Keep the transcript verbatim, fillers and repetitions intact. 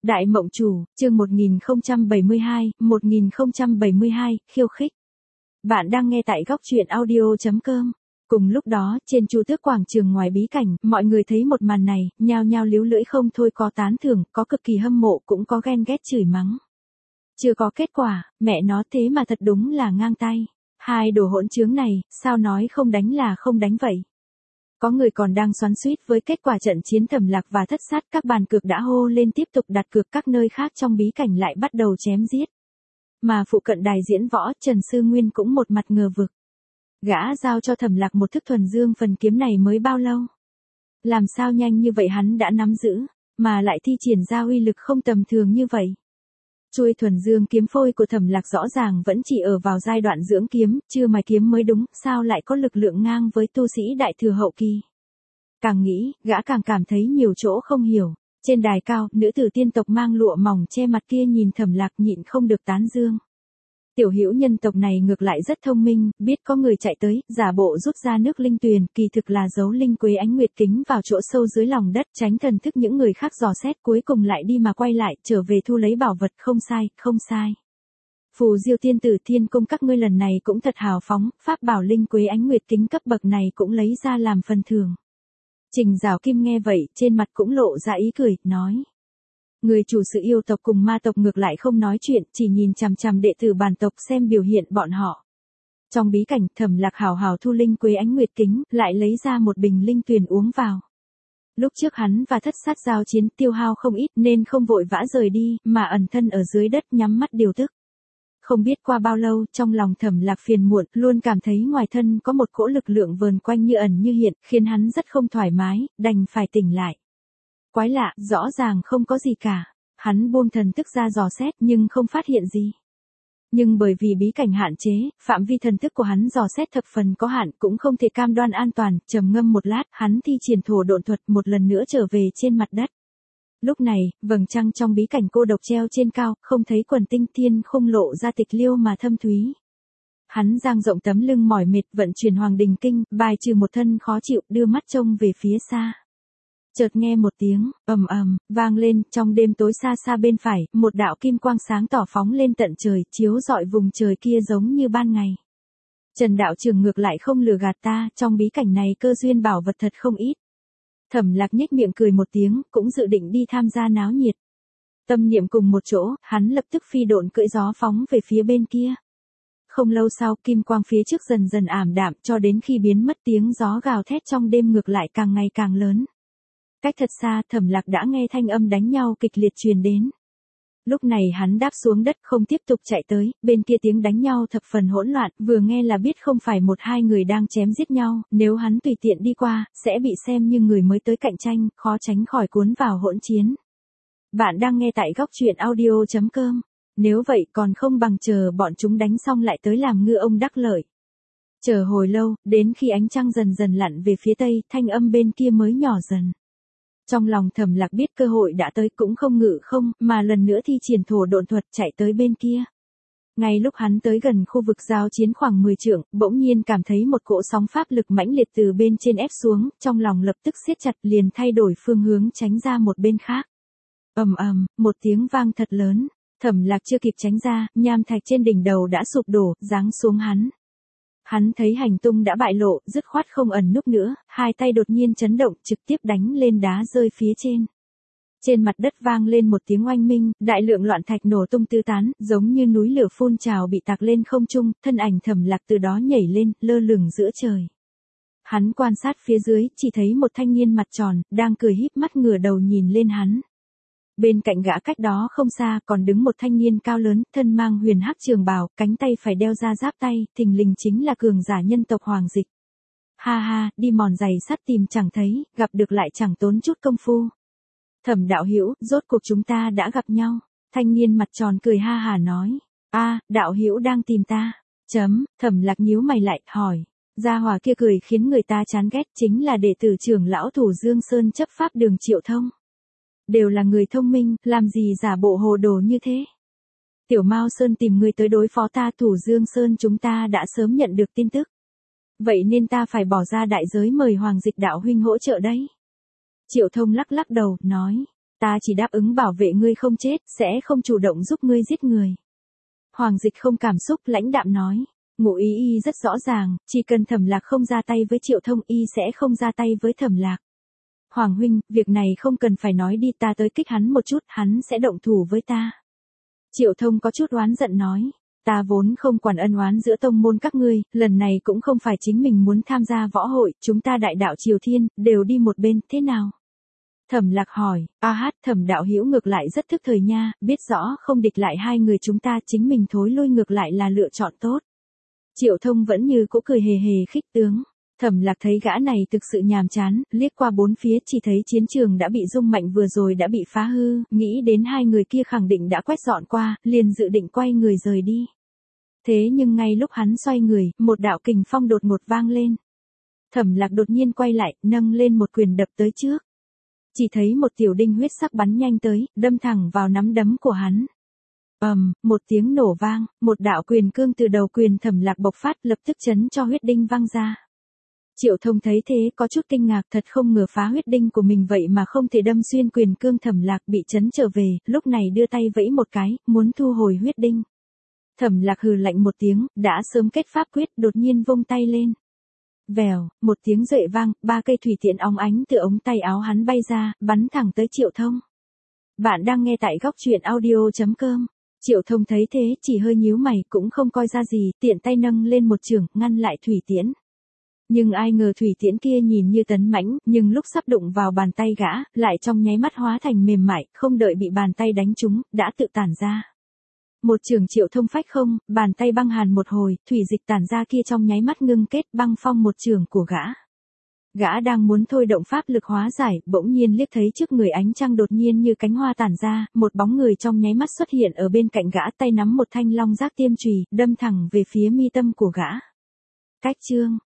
Đại Mộng Chủ, chương một nghìn không trăm bảy mươi hai, một nghìn không trăm bảy mươi hai, khiêu khích. Bạn đang nghe tại góc truyện audio chấm com. Cùng lúc đó, trên Chu Tước quảng trường ngoài bí cảnh, mọi người thấy một màn này, nhao nhao líu lưỡi không thôi, có tán thưởng, có cực kỳ hâm mộ, cũng có ghen ghét chửi mắng. Chưa có kết quả, mẹ nó thế mà thật đúng là ngang tay. Hai đồ hỗn trướng này, sao nói không đánh là không đánh vậy? Có người còn đang xoắn xuýt với kết quả trận chiến Thẩm Lạc và Thất Sát, các bàn cược đã hô lên tiếp tục đặt cược, các nơi khác trong bí cảnh lại bắt đầu chém giết. Mà phụ cận đài diễn võ, Trần Sư Nguyên cũng một mặt ngờ vực. Gã giao cho Thẩm Lạc một thức thuần dương phần kiếm này mới bao lâu? Làm sao nhanh như vậy hắn đã nắm giữ, mà lại thi triển ra uy lực không tầm thường như vậy? Chuôi thuần dương kiếm phôi của Thẩm Lạc rõ ràng vẫn chỉ ở vào giai đoạn dưỡng kiếm, chưa mài kiếm mới đúng, sao lại có lực lượng ngang với tu sĩ đại thừa hậu kỳ? Càng nghĩ, gã càng cảm thấy nhiều chỗ không hiểu. Trên đài cao, nữ tử tiên tộc mang lụa mỏng che mặt kia nhìn Thẩm Lạc nhịn không được tán dương. Tiểu hữu nhân tộc này ngược lại rất thông minh, biết có người chạy tới, giả bộ rút ra nước linh tuyền, kỳ thực là giấu linh quế ánh nguyệt kính vào chỗ sâu dưới lòng đất, tránh thần thức những người khác dò xét, cuối cùng lại đi mà quay lại, trở về thu lấy bảo vật, không sai, không sai. Phù Diêu tiên tử thiên cung các ngươi lần này cũng thật hào phóng, pháp bảo linh quế ánh nguyệt kính cấp bậc này cũng lấy ra làm phần thưởng. Trình Giảo Kim nghe vậy, trên mặt cũng lộ ra ý cười, nói. Người chủ sự yêu tộc cùng ma tộc ngược lại không nói chuyện, chỉ nhìn chằm chằm đệ tử bản tộc xem biểu hiện bọn họ. Trong bí cảnh, Thẩm Lạc hào hào thu linh quế ánh nguyệt kính, lại lấy ra một bình linh tuyền uống vào. Lúc trước hắn và Thất Sát giao chiến tiêu hao không ít nên không vội vã rời đi, mà ẩn thân ở dưới đất nhắm mắt điều tức. Không biết qua bao lâu, trong lòng Thẩm Lạc phiền muộn, luôn cảm thấy ngoài thân có một cỗ lực lượng vờn quanh như ẩn như hiện, khiến hắn rất không thoải mái, đành phải tỉnh lại. Quái lạ, rõ ràng không có gì cả. Hắn buông thần thức ra dò xét nhưng không phát hiện gì. Nhưng bởi vì bí cảnh hạn chế, phạm vi thần thức của hắn dò xét thập phần có hạn, cũng không thể cam đoan an toàn, trầm ngâm một lát, hắn thi triển thổ độn thuật một lần nữa trở về trên mặt đất. Lúc này, vầng trăng trong bí cảnh cô độc treo trên cao, không thấy quần tinh thiên không lộ ra tịch liêu mà thâm thúy. Hắn dang rộng tấm lưng mỏi mệt, vận chuyển Hoàng Đình Kinh, bài trừ một thân khó chịu, đưa mắt trông về phía xa. Chợt nghe một tiếng ầm ầm vang lên, trong đêm tối xa xa bên phải, một đạo kim quang sáng tỏ phóng lên tận trời, chiếu rọi vùng trời kia giống như ban ngày. Trần đạo trưởng ngược lại không lừa gạt ta, trong bí cảnh này cơ duyên bảo vật thật không ít. Thẩm Lạc nhếch miệng cười một tiếng, cũng dự định đi tham gia náo nhiệt. Tâm niệm cùng một chỗ, hắn lập tức phi độn cưỡi gió phóng về phía bên kia. Không lâu sau, kim quang phía trước dần dần ảm đạm, cho đến khi biến mất, tiếng gió gào thét trong đêm ngược lại càng ngày càng lớn. Cách thật xa, Thẩm Lạc đã nghe thanh âm đánh nhau kịch liệt truyền đến. Lúc này hắn đáp xuống đất, không tiếp tục chạy tới, bên kia tiếng đánh nhau thập phần hỗn loạn, vừa nghe là biết không phải một hai người đang chém giết nhau, nếu hắn tùy tiện đi qua, sẽ bị xem như người mới tới cạnh tranh, khó tránh khỏi cuốn vào hỗn chiến. Bạn đang nghe tại góc truyện audio chấm com. Nếu vậy còn không bằng chờ bọn chúng đánh xong lại tới làm ngư ông đắc lợi. Chờ hồi lâu, đến khi ánh trăng dần dần lặn về phía tây, thanh âm bên kia mới nhỏ dần. Trong lòng Thẩm Lạc biết cơ hội đã tới, cũng không ngự không, mà lần nữa thi triển thổ độn thuật chạy tới bên kia. Ngay lúc hắn tới gần khu vực giao chiến khoảng mười trượng, bỗng nhiên cảm thấy một cỗ sóng pháp lực mãnh liệt từ bên trên ép xuống, trong lòng lập tức siết chặt, liền thay đổi phương hướng tránh ra một bên khác. Ầm ầm, một tiếng vang thật lớn, Thẩm Lạc chưa kịp tránh ra, nham thạch trên đỉnh đầu đã sụp đổ, giáng xuống hắn. Hắn thấy hành tung đã bại lộ, dứt khoát không ẩn núp nữa, hai tay đột nhiên chấn động, trực tiếp đánh lên đá rơi phía trên. Trên mặt đất vang lên một tiếng oanh minh, đại lượng loạn thạch nổ tung tứ tán, giống như núi lửa phun trào bị tạc lên không trung, thân ảnh Thẩm Lạc từ đó nhảy lên, lơ lửng giữa trời. Hắn quan sát phía dưới, chỉ thấy một thanh niên mặt tròn, đang cười híp mắt ngửa đầu nhìn lên hắn. Bên cạnh gã cách đó không xa còn đứng một thanh niên cao lớn, thân mang huyền hắc trường bào, cánh tay phải đeo ra giáp tay, thình lình chính là cường giả nhân tộc Hoàng Dịch. Ha ha, đi mòn giày sắt tìm chẳng thấy, gặp được lại chẳng tốn chút công phu. Thẩm đạo hữu, rốt cuộc chúng ta đã gặp nhau. Thanh niên mặt tròn cười ha hà nói. A, đạo hữu đang tìm ta. Chấm, Thẩm Lạc nhíu mày lại, hỏi. Gia hỏa kia cười khiến người ta chán ghét, chính là đệ tử trưởng lão Thủ Dương Sơn chấp pháp Đường Triệu Thông. Đều là người thông minh, làm gì giả bộ hồ đồ như thế. Tiểu Mao Sơn tìm người tới đối phó ta, Thủ Dương Sơn chúng ta đã sớm nhận được tin tức. Vậy nên ta phải bỏ ra đại giới mời Hoàng Dịch đạo huynh hỗ trợ đấy. Triệu Thông lắc lắc đầu, nói. Ta chỉ đáp ứng bảo vệ ngươi không chết, sẽ không chủ động giúp ngươi giết người. Hoàng Dịch không cảm xúc lãnh đạm nói. Ngụ ý y rất rõ ràng, chỉ cần Thẩm Lạc không ra tay với Triệu Thông y sẽ không ra tay với Thẩm Lạc. Hoàng huynh, việc này không cần phải nói đi, ta tới kích hắn một chút, hắn sẽ động thủ với ta. Triệu Thông có chút oán giận nói. Ta vốn không quản ân oán giữa tông môn các ngươi, lần này cũng không phải chính mình muốn tham gia võ hội, chúng ta đại đạo Triều Thiên, đều đi một bên, thế nào? Thẩm Lạc hỏi, a hát, Thẩm đạo hữu ngược lại rất thức thời nha, biết rõ không địch lại hai người chúng ta, chính mình thối lui ngược lại là lựa chọn tốt. Triệu Thông vẫn như cũ cười hề hề khích tướng. Thẩm Lạc thấy gã này thực sự nhàm chán, liếc qua bốn phía chỉ thấy chiến trường đã bị rung mạnh vừa rồi đã bị phá hư, nghĩ đến hai người kia khẳng định đã quét dọn qua, liền dự định quay người rời đi. Thế nhưng ngay lúc hắn xoay người, một đạo kình phong đột ngột vang lên. Thẩm Lạc đột nhiên quay lại, nâng lên một quyền đập tới trước. Chỉ thấy một tiểu đinh huyết sắc bắn nhanh tới, đâm thẳng vào nắm đấm của hắn. ầm, um, một tiếng nổ vang, một đạo quyền cương từ đầu quyền Thẩm Lạc bộc phát lập tức chấn cho huyết đinh văng ra. Triệu Thông thấy thế có chút kinh ngạc, thật không ngờ phá huyết đinh của mình vậy mà không thể đâm xuyên quyền cương Thẩm Lạc, bị chấn trở về, lúc này đưa tay vẫy một cái, muốn thu hồi huyết đinh. Thẩm Lạc hừ lạnh một tiếng, đã sớm kết pháp quyết, đột nhiên vung tay lên. Vèo, một tiếng duệ vang, ba cây thủy tiễn óng ánh từ ống tay áo hắn bay ra, bắn thẳng tới Triệu Thông. Bạn đang nghe tại góc truyện audio chấm com. Triệu Thông thấy thế, chỉ hơi nhíu mày, cũng không coi ra gì, tiện tay nâng lên một chưởng, ngăn lại thủy tiễn. Nhưng ai ngờ thủy tiễn kia nhìn như tấn mãnh, nhưng lúc sắp đụng vào bàn tay gã, lại trong nháy mắt hóa thành mềm mại, không đợi bị bàn tay đánh trúng, đã tự tản ra. Một trường Triệu Thông phách không, bàn tay băng hàn một hồi, thủy dịch tản ra kia trong nháy mắt ngưng kết băng phong một trường của gã. Gã đang muốn thôi động pháp lực hóa giải, bỗng nhiên liếc thấy trước người ánh trăng đột nhiên như cánh hoa tản ra, một bóng người trong nháy mắt xuất hiện ở bên cạnh gã, tay nắm một thanh long giác tiêm chùy, đâm thẳng về phía mi tâm của gã. Cách chương